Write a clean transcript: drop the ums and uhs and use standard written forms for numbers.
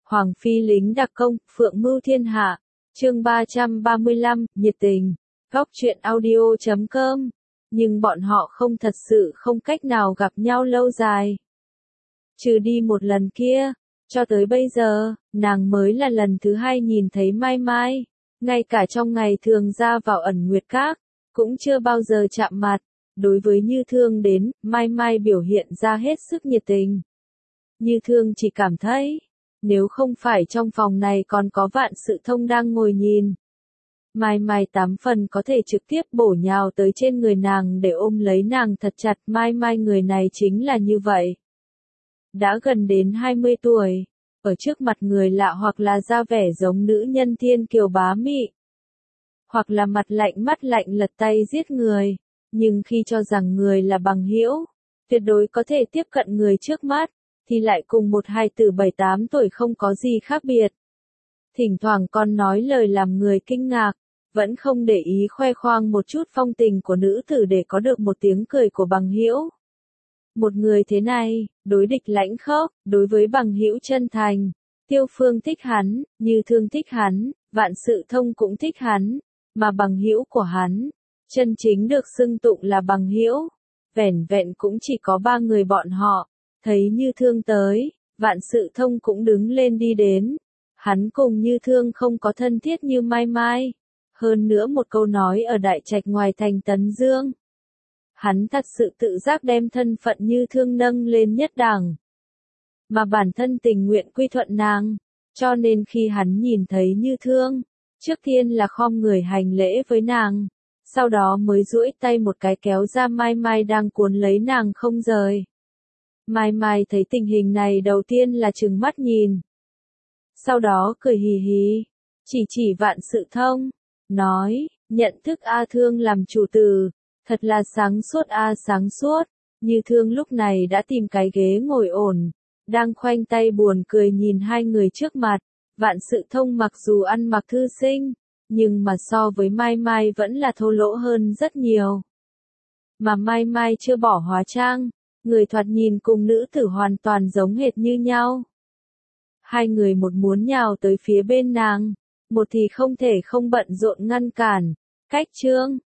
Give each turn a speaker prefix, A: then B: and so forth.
A: Hoàng phi lính đặc công, phượng mưu thiên hạ. Chương 335, nhiệt tình. Góc truyện audio.com. Nhưng bọn họ thật sự không cách nào gặp nhau lâu dài. Trừ đi một lần kia, cho tới bây giờ, nàng mới là lần thứ hai nhìn thấy Mai Mai. Ngay cả trong ngày thường ra vào ẩn nguyệt các, cũng chưa bao giờ chạm mặt. Đối với Như Thương đến, Mai Mai biểu hiện ra hết sức nhiệt tình. Như Thương chỉ cảm thấy, nếu không phải trong phòng này còn có Vạn Sự Thông đang ngồi nhìn, Mai Mai 8 phần có thể trực tiếp bổ nhào tới trên người nàng để ôm lấy nàng thật chặt. Mai Mai người này chính là như vậy. Đã gần đến 20 tuổi, ở trước mặt người lạ hoặc là ra vẻ giống nữ nhân thiên kiều bá mị, hoặc là mặt lạnh mắt lạnh lật tay giết người, nhưng khi cho rằng người là bằng hữu, tuyệt đối có thể tiếp cận người trước mắt, thì lại cùng một hài tử 7-8 tuổi không có gì khác biệt. Thỉnh thoảng còn nói lời làm người kinh ngạc, vẫn không để ý khoe khoang một chút phong tình của nữ tử để có được một tiếng cười của bằng hữu. Một người thế này, đối địch lãnh khốc, đối với bằng hữu chân thành. Tiêu Phương thích hắn, Như Thương thích hắn, Vạn Sự Thông cũng thích hắn, mà bằng hữu của hắn, chân chính được xưng tụng là bằng hữu, vẻn vẹn cũng chỉ có 3 người bọn họ. Thấy Như Thương tới, Vạn Sự Thông cũng đứng lên đi đến. Hắn cùng Như Thương không có thân thiết như Mai Mai. Hơn nữa một câu nói ở đại trạch ngoài thành Tấn Dương. Hắn thật sự tự giác đem thân phận Như Thương nâng lên nhất đẳng. Mà bản thân tình nguyện quy thuận nàng. Cho nên khi hắn nhìn thấy Như Thương, trước tiên là khom người hành lễ với nàng. Sau đó mới duỗi tay một cái kéo ra Mai Mai đang cuốn lấy nàng không rời. Mai Mai thấy tình hình này đầu tiên là trừng mắt nhìn. Sau đó cười hì hì, chỉ Vạn Sự Thông, nói, nhận thức A Thương làm chủ tử, thật là sáng suốt a sáng suốt. Như Thương lúc này đã tìm cái ghế ngồi ổn, đang khoanh tay buồn cười nhìn hai người trước mặt. Vạn Sự Thông mặc dù ăn mặc thư sinh, nhưng mà so với Mai Mai vẫn là thô lỗ hơn rất nhiều. Mà Mai Mai chưa bỏ hóa trang, người thoạt nhìn cùng nữ tử hoàn toàn giống hệt như nhau. Hai người một muốn nhào tới phía bên nàng, một thì không thể không bận rộn ngăn cản. Cách Trương,